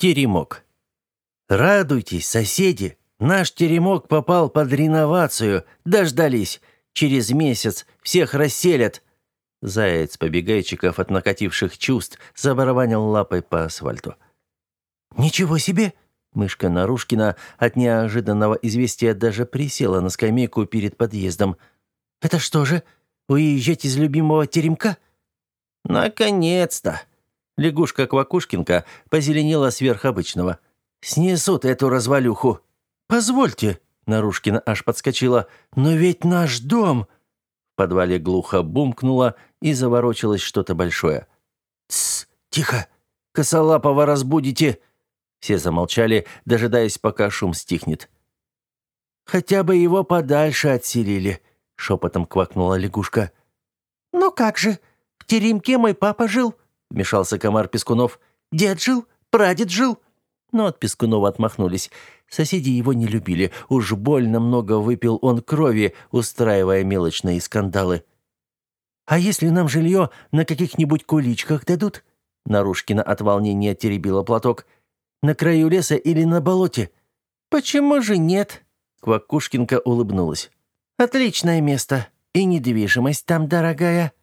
Теремок. Радуйтесь, соседи! Наш теремок попал под реновацию. Дождались. Через месяц всех расселят. Заяц-побегайчиков от накативших чувств забарабанил лапой по асфальту. «Ничего себе!» Мышка Нарушкина от неожиданного известия даже присела на скамейку перед подъездом. «Это что же, уезжать из любимого теремка?» «Наконец-то!» Лягушка Квакушкинка позеленела сверх обычного. «Снесут эту развалюху!» «Позвольте!» Нарушкина аж подскочила. «Но ведь наш дом!» В подвале глухо бумкнуло и заворочилось что-то большое. «Тсс! Тихо! Косолапого разбудите!» Все замолчали, дожидаясь, пока шум стихнет. «Хотя бы его подальше отселили», — шепотом квакнула лягушка. «Ну как же, в теремке мой папа жил», — вмешался комар Пескунов. «Дед жил, прадед жил». Но от Пескунова отмахнулись. Соседи его не любили. Уж больно много выпил он крови, устраивая мелочные скандалы. «А если нам жилье на каких-нибудь куличках дадут?» Нарушкина от волнения теребила платок. «На краю леса или на болоте?» «Почему же нет?» Квакушкинка улыбнулась. «Отличное место. И недвижимость там дорогая».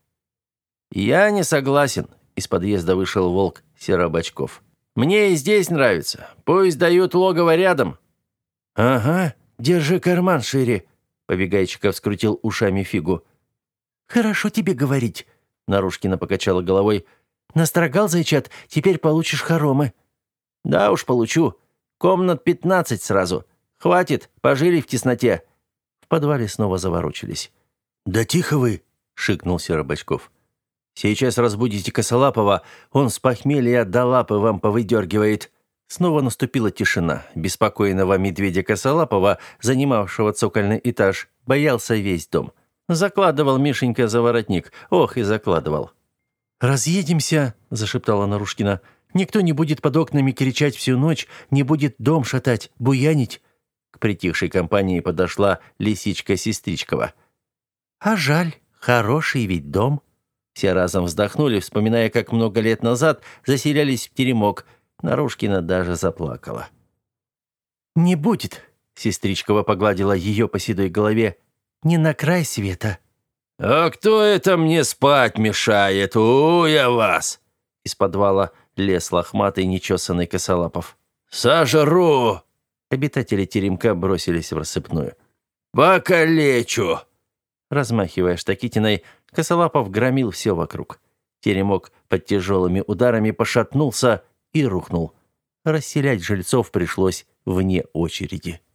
«Я не согласен», — из подъезда вышел волк Серобачков. «Мне и здесь нравится. Пусть дают логово рядом». «Ага, держи карман шире», — Побегайчиков скрутил ушами фигу. «Хорошо тебе говорить», — Нарушкина покачала головой. «Настрогал, зайчат, теперь получишь хоромы». «Да уж, получу. Комнат 15 сразу. Хватит, пожили в тесноте». В подвале снова заворочились. «Да тихо вы!» — шикнул Серобачков. «Сейчас разбудите Косолапова, он с похмелья до лапы вам повыдергивает». Снова наступила тишина. Беспокойного медведя Косолапова, занимавшего цокольный этаж, боялся весь дом. Закладывал Мишенька за воротник. Ох, и закладывал. «Разъедемся», — зашептала Нарушкина. «Никто не будет под окнами кричать всю ночь, не будет дом шатать, буянить». К притихшей компании подошла лисичка Сестричкова. «А жаль, хороший ведь дом». Все разом вздохнули, вспоминая, как много лет назад заселялись в теремок. Нарушкина даже заплакала. «Не будет», — Сестричкова погладила ее по седой голове. «Не на край света». «А кто это мне спать мешает? Я вас!» Из подвала лез лохматый нечесанный Косолапов. «Сожру!» Обитатели теремка бросились в рассыпную. «Покалечу!» Размахивая штакетиной, Косолапов громил все вокруг. Теремок под тяжелыми ударами пошатнулся и рухнул. Расселять жильцов пришлось вне очереди.